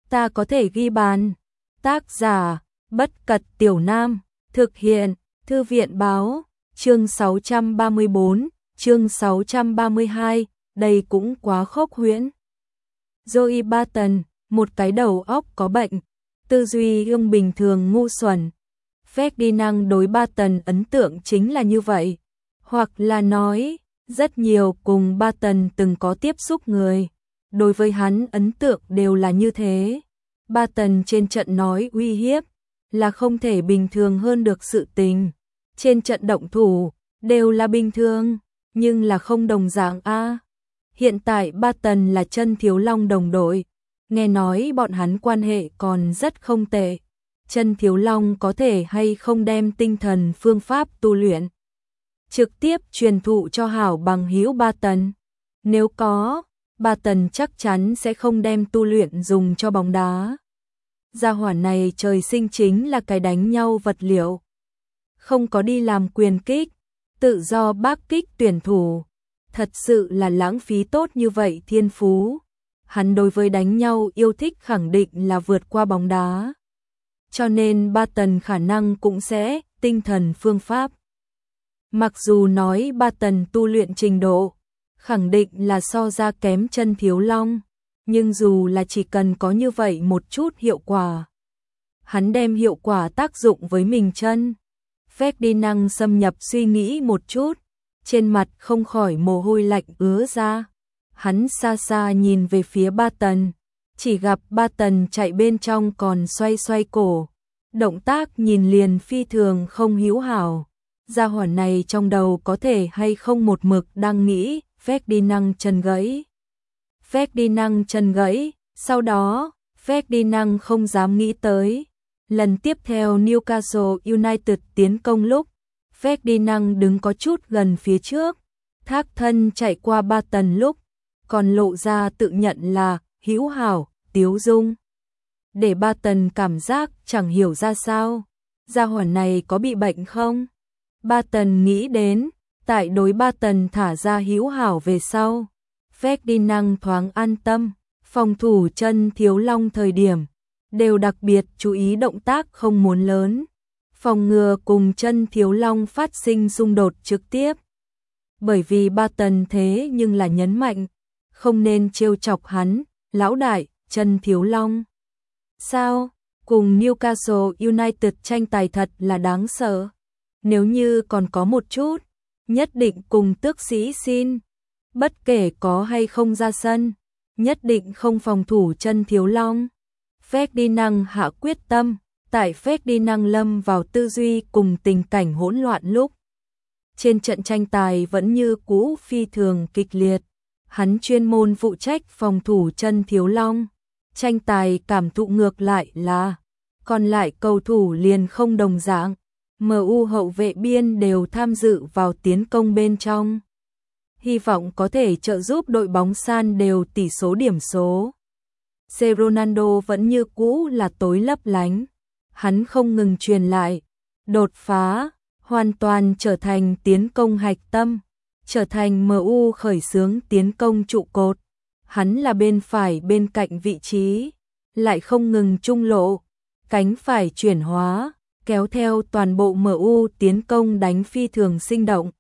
ta có thể ghi bàn. Tác giả, Bất Cật Tiểu Nam, thực hiện, Thư viện báo, chương 634, chương 632, đây cũng quá khốc huyễn. Joey Barton, một cái đầu óc có bệnh, tư duy không bình thường ngu xuẩn. Ferdinand đối Barton ấn tượng chính là như vậy, hoặc là nói, rất nhiều cùng Barton từng có tiếp xúc người. Đối với hắn ấn tượng đều là như thế. Barton trên trận nói uy hiếp là không thể bình thường hơn được sự tình. Trên trận động thủ đều là bình thường, nhưng là không đồng dạng a. Hiện tại Barton là Chân Thiếu Long đồng đội, nghe nói bọn hắn quan hệ còn rất không tệ. Chân Thiếu Long có thể hay không đem tinh thần phương pháp tu luyện trực tiếp truyền thụ cho hảo bằng hữu Barton? Nếu có, Barton chắc chắn sẽ không đem tu luyện dùng cho bóng đá. Gia hỏa này trời sinh chính là cái đánh nhau vật liệu. Không có đi làm quyền kích, tự do bác kích tuyển thủ. Thật sự là lãng phí tốt như vậy thiên phú. Hắn đối với đánh nhau yêu thích khẳng định là vượt qua bóng đá. Cho nên Barton khả năng cũng sẽ tinh thần phương pháp. Mặc dù nói Barton tu luyện trình độ khẳng định là so ra kém Chân Thiếu Long, nhưng dù là chỉ cần có như vậy một chút hiệu quả, hắn đem hiệu quả tác dụng với mình chân. Ferdinand xâm nhập suy nghĩ một chút, trên mặt không khỏi mồ hôi lạnh ứa ra. Hắn xa xa nhìn về phía Barton, chỉ gặp Barton chạy bên trong còn xoay xoay cổ, động tác nhìn liền phi thường không hữu hảo. Gia hỏa này trong đầu có thể hay không một mực đang nghĩ Ferdinand chân gãy. Ferdinand chân gãy, sau đó Ferdinand không dám nghĩ tới. Lần tiếp theo Newcastle United tiến công lúc, Ferdinand đứng có chút gần phía trước, thác thân chạy qua Barton lúc, còn lộ ra tự nhận là hữu hảo, tiếu dung. Để Barton cảm giác chẳng hiểu ra sao, gia hỏa này có bị bệnh không? Barton nghĩ đến, tại đối Barton thả ra hữu hảo về sau, Ferdinand thoáng an tâm. Phòng thủ Chân Thiếu Long thời điểm đều đặc biệt chú ý động tác không muốn lớn, phòng ngừa cùng Chân Thiếu Long phát sinh xung đột trực tiếp. Bởi vì Barton thế nhưng là nhấn mạnh, không nên trêu chọc hắn, lão đại, Chân Thiếu Long. Sao? Cùng Newcastle United tranh tài thật là đáng sợ. Nếu như còn có một chút, nhất định cùng tước sĩ xin. Bất kể có hay không ra sân, nhất định không phòng thủ Chân Thiếu Long. Ferdinand hạ quyết tâm, tại Ferdinand lâm vào tư duy cùng tình cảnh hỗn loạn lúc. Trên trận tranh tài vẫn như cũ phi thường kịch liệt, hắn chuyên môn phụ trách phòng thủ Chân Thiếu Long. Tranh tài cảm thụ ngược lại là, còn lại cầu thủ liền không đồng dạng. MU hậu vệ biên đều tham dự vào tiến công bên trong, hy vọng có thể trợ giúp đội bóng san đều tỷ số điểm số. Ronaldo vẫn như cũ là tối lấp lánh, hắn không ngừng truyền lại, đột phá, hoàn toàn trở thành tiến công hạch tâm, trở thành MU khởi xướng tiến công trụ cột. Hắn là bên phải bên cạnh vị trí, lại không ngừng trung lộ, cánh phải chuyển hóa, kéo theo toàn bộ MU tiến công đánh phi thường sinh động.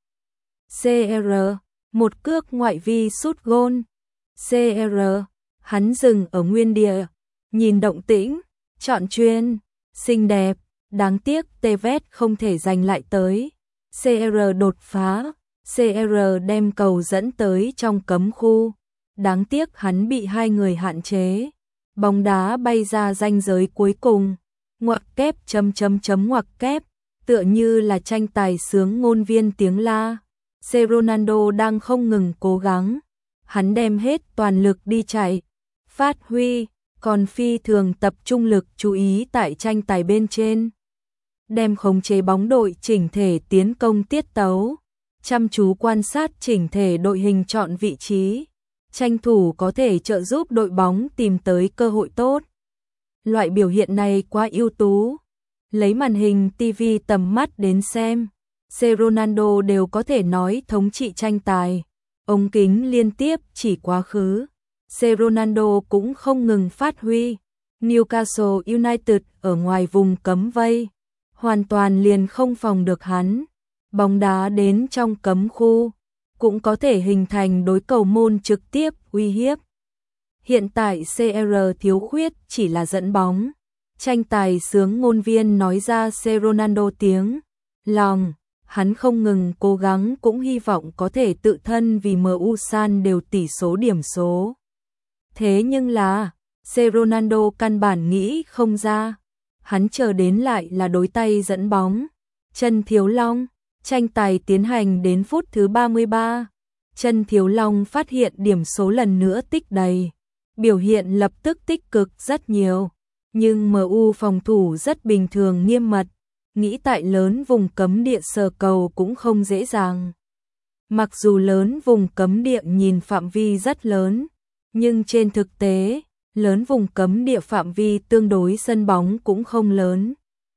CR, một cước ngoại vi sút gôn. CR, hắn dừng ở nguyên địa, nhìn động tĩnh, chọn chuyên, xinh đẹp, đáng tiếc Tevez không thể giành lại tới. CR đột phá, CR đem cầu dẫn tới trong cấm khu. Đáng tiếc hắn bị hai người hạn chế. Bóng đá bay ra ranh giới cuối cùng. Ngoặc kép ngoặc kép, tựa như là tranh tài sướng ngôn viên tiếng la. Ronaldo đang không ngừng cố gắng, hắn đem hết toàn lực đi chạy, phát huy, còn phi thường tập trung lực chú ý tại tranh tài bên trên. Đem khống chế bóng đội chỉnh thể tiến công tiết tấu, chăm chú quan sát chỉnh thể đội hình chọn vị trí, tranh thủ có thể trợ giúp đội bóng tìm tới cơ hội tốt. Loại biểu hiện này quá ưu tú. Lấy màn hình TV tầm mắt đến xem, Ronaldo đều có thể nói thống trị tranh tài. Ống kính liên tiếp chỉ quá khứ, Ronaldo cũng không ngừng phát huy, Newcastle United ở ngoài vùng cấm vây, hoàn toàn liền không phòng được hắn. Bóng đá đến trong cấm khu, cũng có thể hình thành đối cầu môn trực tiếp uy hiếp. Hiện tại CR thiếu khuyết chỉ là dẫn bóng. Tranh tài sướng ngôn viên nói ra Ronaldo tiếng lòng, hắn không ngừng cố gắng cũng hy vọng có thể tự thân vì MU san đều tỷ số điểm số. Thế nhưng là, Ronaldo căn bản nghĩ không ra, hắn chờ đến lại là đối tay dẫn bóng. Trần Thiếu Long, tranh tài tiến hành đến phút thứ 33. Trần Thiếu Long phát hiện điểm số lần nữa tích đầy, biểu hiện lập tức tích cực rất nhiều. Nhưng MU phòng thủ rất bình thường nghiêm mật, nghĩ tại lớn vùng cấm địa sờ cầu cũng không dễ dàng. Mặc dù lớn vùng cấm địa nhìn phạm vi rất lớn, nhưng trên thực tế, lớn vùng cấm địa phạm vi tương đối sân bóng cũng không lớn.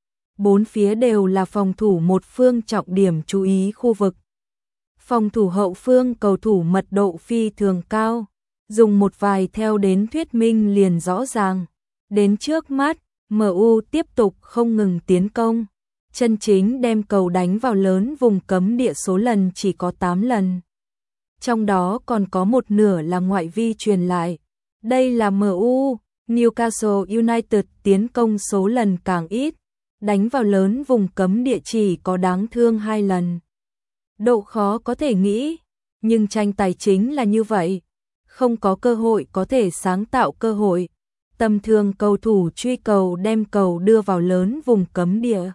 Bốn phía đều là phòng thủ một phương trọng điểm chú ý khu vực. Phòng thủ hậu phương cầu thủ mật độ phi thường cao, dùng một vài theo đến thuyết minh liền rõ ràng. Đến trước mắt, MU tiếp tục không ngừng tiến công, chân chính đem cầu đánh vào lớn vùng cấm địa số lần chỉ có 8 lần. Trong đó còn có một nửa là ngoại vi truyền lại. Đây là MU, Newcastle United tiến công số lần càng ít, đánh vào lớn vùng cấm địa chỉ có đáng thương 2 lần. Độ khó có thể nghĩ, nhưng tranh tài chính là như vậy, không có cơ hội có thể sáng tạo cơ hội. Tầm thường cầu thủ truy cầu đem cầu đưa vào lớn vùng cấm địa,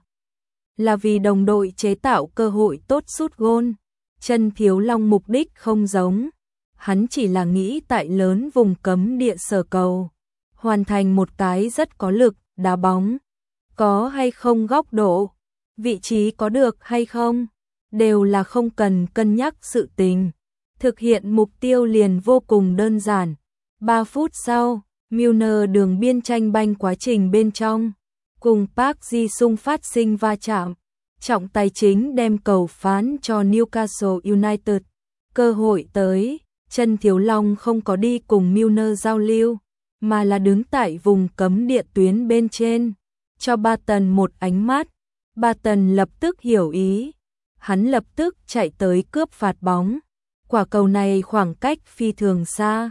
là vì đồng đội chế tạo cơ hội tốt sút gôn. Trần Thiếu Long mục đích không giống, hắn chỉ là nghĩ tại lớn vùng cấm địa sờ cầu, hoàn thành một cái rất có lực, đá bóng. Có hay không góc độ, vị trí có được hay không, đều là không cần cân nhắc sự tình. Thực hiện mục tiêu liền vô cùng đơn giản. 3 phút sau, Milner đường biên tranh banh quá trình bên trong, cùng Park Ji-sung phát sinh va chạm. Trọng tài chính đem cầu phán cho Newcastle United. Cơ hội tới, Trần Thiếu Long không có đi cùng Milner giao lưu, mà là đứng tại vùng cấm địa tuyến bên trên, cho Barton một ánh mắt. Barton lập tức hiểu ý, hắn lập tức chạy tới cướp phạt bóng. Quả cầu này khoảng cách phi thường xa,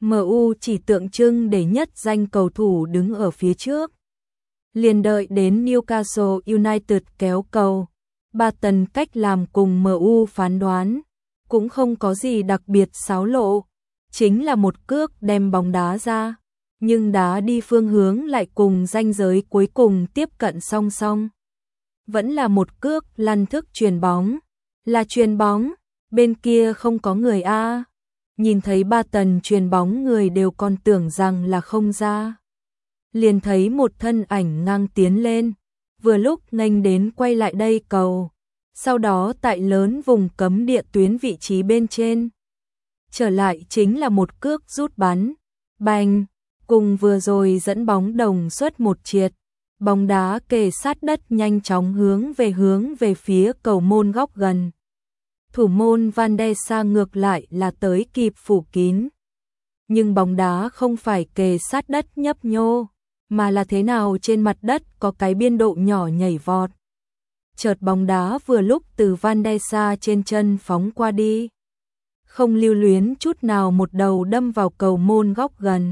MU chỉ tượng trưng để nhất danh cầu thủ đứng ở phía trước. Liền đợi đến Newcastle United kéo cầu, Barton cách làm cùng MU phán đoán, cũng không có gì đặc biệt xáo lộ, chính là một cước đem bóng đá ra, nhưng đá đi phương hướng lại cùng ranh giới cuối cùng tiếp cận song song. Vẫn là một cước lăn thức chuyền bóng, là chuyền bóng, bên kia không có người a. Nhìn thấy Barton chuyền bóng người đều còn tưởng rằng là không ra. Liền thấy một thân ảnh ngang tiến lên, vừa lúc nghênh đến quay lại đây cầu, sau đó tại lớn vùng cấm địa tuyến vị trí bên trên. Trở lại chính là một cước rút bắn, bành, cùng vừa rồi dẫn bóng đồng suất một triệt, bóng đá kề sát đất nhanh chóng hướng về phía cầu môn góc gần. Thủ môn Van der Sar ngược lại là tới kịp phủ kín. Nhưng bóng đá không phải kề sát đất nhấp nhô, mà là thế nào trên mặt đất có cái biên độ nhỏ nhảy vọt. Chợt bóng đá vừa lúc từ Van der Sar trên chân phóng qua đi. Không lưu luyến chút nào một đầu đâm vào cầu môn góc gần.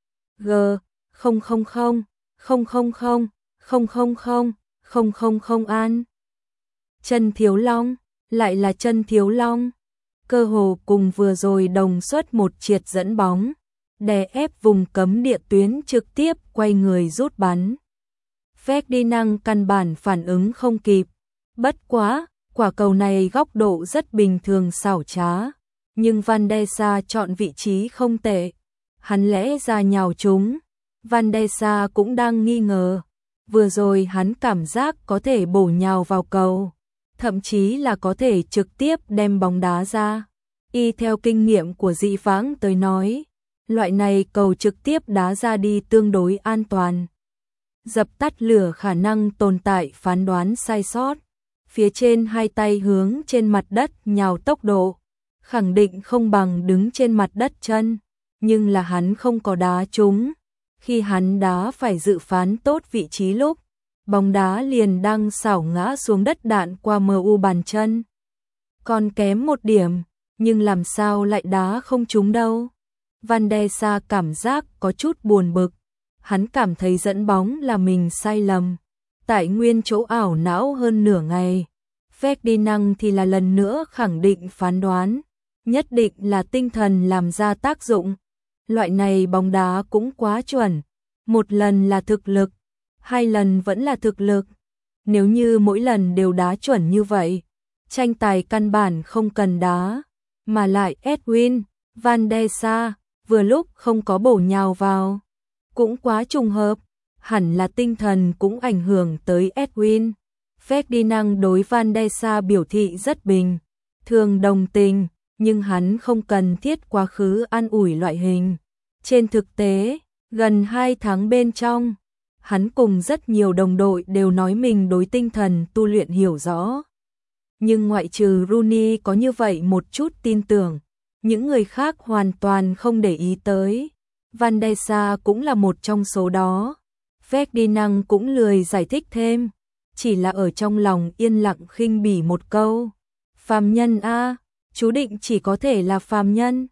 An. Trần Thiếu Long, lại là Trần Thiếu Long. Cơ hồ cùng vừa rồi đồng suất một triệt dẫn bóng, đè ép vùng cấm địa tuyến trực tiếp quay người rút bắn. Ferdinand căn bản phản ứng không kịp. Bất quá, quả cầu này góc độ rất bình thường xảo trá, nhưng Van der Sar chọn vị trí không tệ. Hắn lẽ ra nhào trúng, Van der Sar cũng đang nghi ngờ. Vừa rồi hắn cảm giác có thể bổ nhào vào cầu, thậm chí là có thể trực tiếp đem bóng đá ra. Y theo kinh nghiệm của dị vãng tới nói, loại này cầu trực tiếp đá ra đi tương đối an toàn. Dập tắt lửa khả năng tồn tại phán đoán sai sót. Phía trên hai tay hướng trên mặt đất nhào tốc độ, khẳng định không bằng đứng trên mặt đất chân, nhưng là hắn không có đá trúng. Khi hắn đá phải dự phán tốt vị trí lúc, bóng đá liền đang xảo ngã xuống đất đạn qua MU bàn chân. Còn kém một điểm, nhưng làm sao lại đá không trúng đâu. Van der Sar cảm giác có chút buồn bực. Hắn cảm thấy dẫn bóng là mình sai lầm. Tại nguyên chỗ ảo não hơn nửa ngày. Ferdinand thì là lần nữa khẳng định phán đoán. Nhất định là tinh thần làm ra tác dụng. Loại này bóng đá cũng quá chuẩn. Một lần là thực lực, 2 lần vẫn là thực lực. Nếu như mỗi lần đều đá chuẩn như vậy, tranh tài căn bản không cần đá. Mà lại Edwin, Van der Sar, vừa lúc không có bổ nhào vào. Cũng quá trùng hợp, hẳn là tinh thần cũng ảnh hưởng tới Edwin. Ferdinand đối Van der Sar biểu thị rất bình thường đồng tình, nhưng hắn không cần thiết quá khứ an ủi loại hình. Trên thực tế, gần 2 tháng bên trong, hắn cùng rất nhiều đồng đội đều nói mình đối tinh thần tu luyện hiểu rõ. Nhưng ngoại trừ Rooney có như vậy một chút tin tưởng, những người khác hoàn toàn không để ý tới. Van der Sar cũng là một trong số đó. Ferdinand cũng lười giải thích thêm, chỉ là ở trong lòng yên lặng khinh bỉ một câu. Phàm nhân a, chú định chỉ có thể là phàm nhân.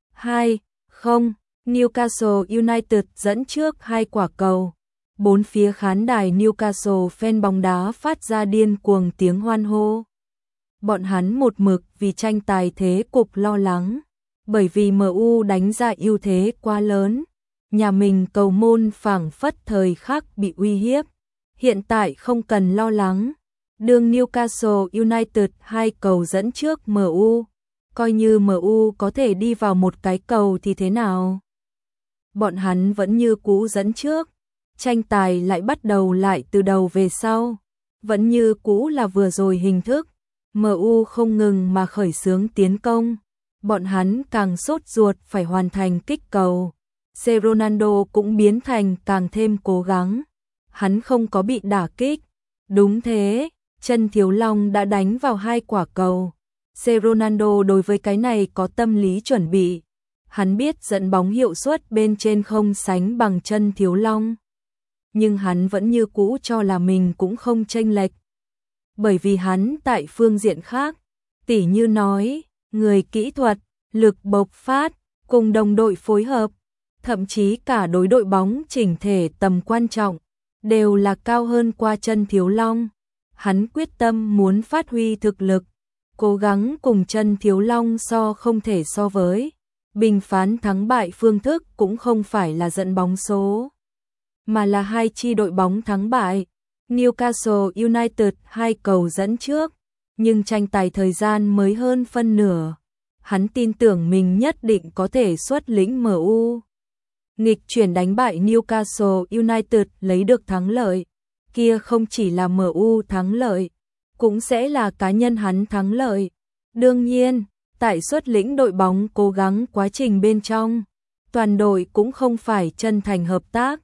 2-0, Newcastle United dẫn trước 2 quả cầu. Bốn phía khán đài Newcastle fan bóng đá phát ra điên cuồng tiếng hoan hô. Bọn hắn một mực vì tranh tài thế cục lo lắng, bởi vì MU đánh ra ưu thế quá lớn. Nhà mình cầu môn phảng phất thời khắc bị uy hiếp. Hiện tại không cần lo lắng. Đường Newcastle United 2 cầu dẫn trước MU. Coi như MU có thể đi vào một cái cầu thì thế nào? Bọn hắn vẫn như cũ dẫn trước. Tranh tài lại bắt đầu lại từ đầu về sau. Vẫn như cũ là vừa rồi hình thức. MU không ngừng mà khởi xướng tiến công. Bọn hắn càng sốt ruột phải hoàn thành kích cầu. Ronaldo cũng biến thành càng thêm cố gắng. Hắn không có bị đả kích. Đúng thế, chân Thiếu Long đã đánh vào 2 quả cầu. Ronaldo đối với cái này có tâm lý chuẩn bị. Hắn biết dẫn bóng hiệu suất bên trên không sánh bằng chân Thiếu Long. Nhưng hắn vẫn như cũ cho là mình cũng không chênh lệch. Bởi vì hắn tại phương diện khác, tỉ như nói, người kỹ thuật, lực bộc phát, cùng đồng đội phối hợp, thậm chí cả đối đội bóng chỉnh thể tầm quan trọng, đều là cao hơn qua chân Thiếu Long. Hắn quyết tâm muốn phát huy thực lực, cố gắng cùng chân Thiếu Long so không thể so với. Bình phán thắng bại phương thức cũng không phải là dẫn bóng số, mà là hai chi đội bóng thắng bại. Newcastle United 2 cầu dẫn trước, nhưng tranh tài thời gian mới hơn phân nửa. Hắn tin tưởng mình nhất định có thể xuất lĩnh MU. Nghịch chuyển đánh bại Newcastle United lấy được thắng lợi. Kia không chỉ là MU thắng lợi, cũng sẽ là cá nhân hắn thắng lợi. Đương nhiên, tại xuất lĩnh đội bóng cố gắng quá trình bên trong, toàn đội cũng không phải chân thành hợp tác.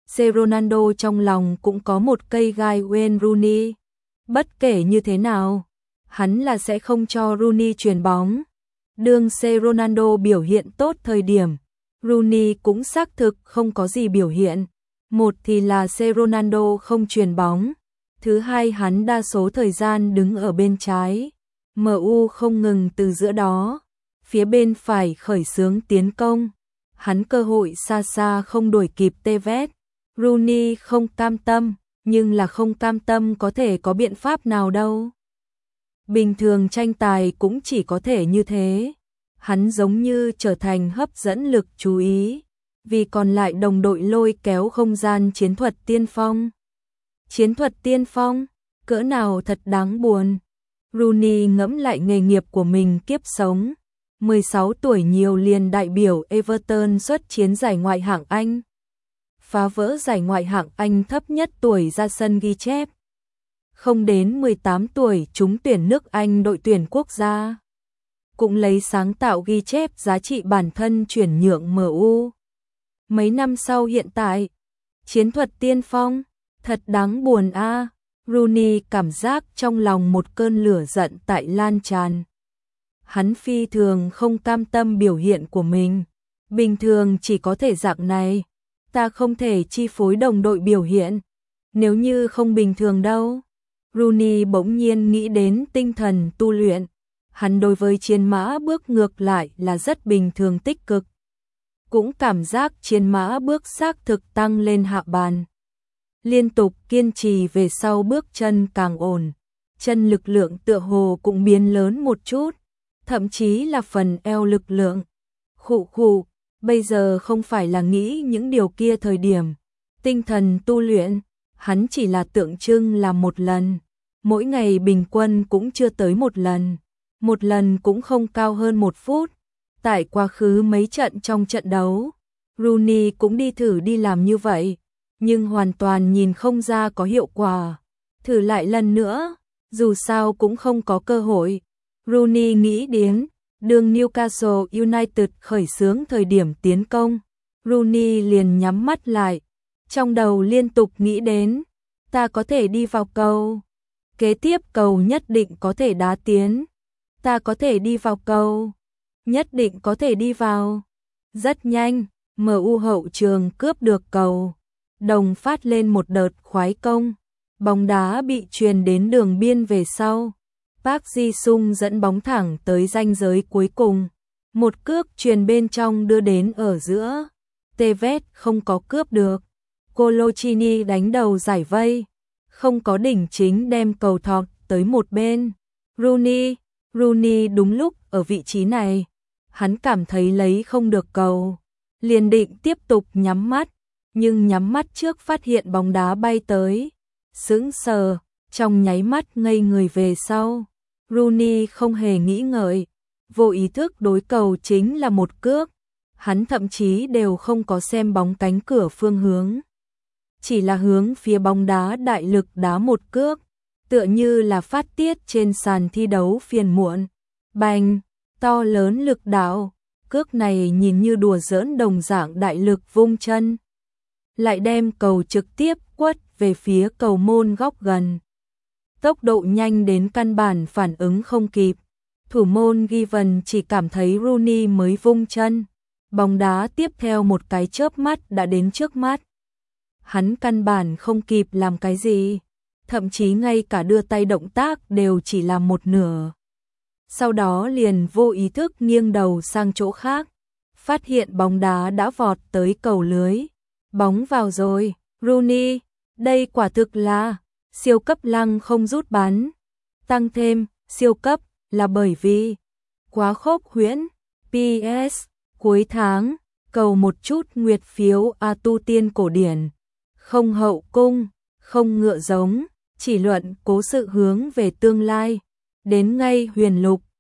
Ronaldo trong lòng cũng có một cây gai Wayne Rooney. Bất kể như thế nào, hắn là sẽ không cho Rooney chuyền bóng. Đương Ronaldo biểu hiện tốt thời điểm, Rooney cũng xác thực không có gì biểu hiện. Một thì là Ronaldo không chuyền bóng, thứ hai hắn đa số thời gian đứng ở bên trái. MU không ngừng từ giữa đó, phía bên phải khởi xướng tiến công. Hắn cơ hội xa xa không đuổi kịp Tevez. Rooney không cam tâm, nhưng là không cam tâm có thể có biện pháp nào đâu. Bình thường tranh tài cũng chỉ có thể như thế. Hắn giống như trở thành hấp dẫn lực chú ý, vì còn lại đồng đội lôi kéo không gian chiến thuật tiên phong. Chiến thuật tiên phong, cỡ nào thật đáng buồn. Rooney ngẫm lại nghề nghiệp của mình kiếp sống. 16 tuổi nhiều liền đại biểu Everton xuất chiến giải Ngoại hạng Anh. Phá vỡ giải Ngoại hạng Anh thấp nhất tuổi ra sân ghi chép. Không đến 18 tuổi trúng tuyển nước Anh đội tuyển quốc gia. Cũng lấy sáng tạo ghi chép giá trị bản thân chuyển nhượng MU. Mấy năm sau hiện tại, chiến thuật tiên phong, thật đáng buồn a. Rooney cảm giác trong lòng một cơn lửa giận tại lan tràn. Hắn phi thường không cam tâm biểu hiện của mình. Bình thường chỉ có thể dạng này. Ta không thể chi phối đồng đội biểu hiện. Nếu như không bình thường đâu. Rooney bỗng nhiên nghĩ đến tinh thần tu luyện. Hắn đối với chiến mã bước ngược lại là rất bình thường tích cực. Cũng cảm giác chiến mã bước xác thực tăng lên hạ bàn. Liên tục kiên trì về sau bước chân càng ổn. Chân lực lượng tựa hồ cũng biến lớn một chút. Thậm chí là phần eo lực lượng. Khụ khụ, bây giờ không phải là nghĩ những điều kia thời điểm. Tinh thần tu luyện, hắn chỉ là tượng trưng là một lần. Mỗi ngày bình quân cũng chưa tới một lần. Một lần cũng không cao hơn 1 phút. Tại quá khứ mấy trận trong trận đấu, Rooney cũng đi thử đi làm như vậy, nhưng hoàn toàn nhìn không ra có hiệu quả. Thử lại lần nữa, dù sao cũng không có cơ hội. Rooney nghĩ đến, đường Newcastle United khởi xướng thời điểm tiến công. Rooney liền nhắm mắt lại, trong đầu liên tục nghĩ đến, ta có thể đi vào cầu. Kế tiếp cầu nhất định có thể đá tiến. Ta có thể đi vào cầu. Nhất định có thể đi vào. Rất nhanh, MU hậu trường cướp được cầu. Đồng phát lên một đợt khoái công. Bóng đá bị truyền đến đường biên về sau. Park Ji-sung dẫn bóng thẳng tới ranh giới cuối cùng. Một cước truyền bên trong đưa đến ở giữa. Tevez không có cướp được. Coloccini đánh đầu giải vây. Không có đỉnh chính đem cầu thọt tới một bên. Rooney đúng lúc ở vị trí này. Hắn cảm thấy lấy không được cầu. Liền định tiếp tục nhắm mắt. Nhưng nhắm mắt trước phát hiện bóng đá bay tới. Sững sờ, trong nháy mắt ngây người về sau. Rooney không hề nghĩ ngợi. Vô ý thức đối cầu chính là một cước. Hắn thậm chí đều không có xem bóng cánh cửa phương hướng. Chỉ là hướng phía bóng đá đại lực đá một cước. Tựa như là phát tiết trên sàn thi đấu phiền muộn. Bành, to lớn lực đạo. Cước này nhìn như đùa giỡn đồng dạng đại lực vung chân. Lại đem cầu trực tiếp quất về phía cầu môn góc gần. Tốc độ nhanh đến căn bản phản ứng không kịp. Thủ môn Given chỉ cảm thấy Rooney mới vung chân. Bóng đá tiếp theo một cái chớp mắt đã đến trước mắt. Hắn căn bản không kịp làm cái gì. Thậm chí ngay cả đưa tay động tác đều chỉ làm một nửa. Sau đó liền vô ý thức nghiêng đầu sang chỗ khác. Phát hiện bóng đá đã vọt tới cầu lưới. Bóng vào rồi, Rooney, đây quả thực là siêu cấp lăng không rút bắn. Tăng thêm, siêu cấp là bởi vì quá khốc huyễn. PS, cuối tháng, cầu một chút nguyệt phiếu tu tiên cổ điển. Không hậu cung, không ngựa giống, chỉ luận cố sự hướng về tương lai. Đến ngay huyền lục.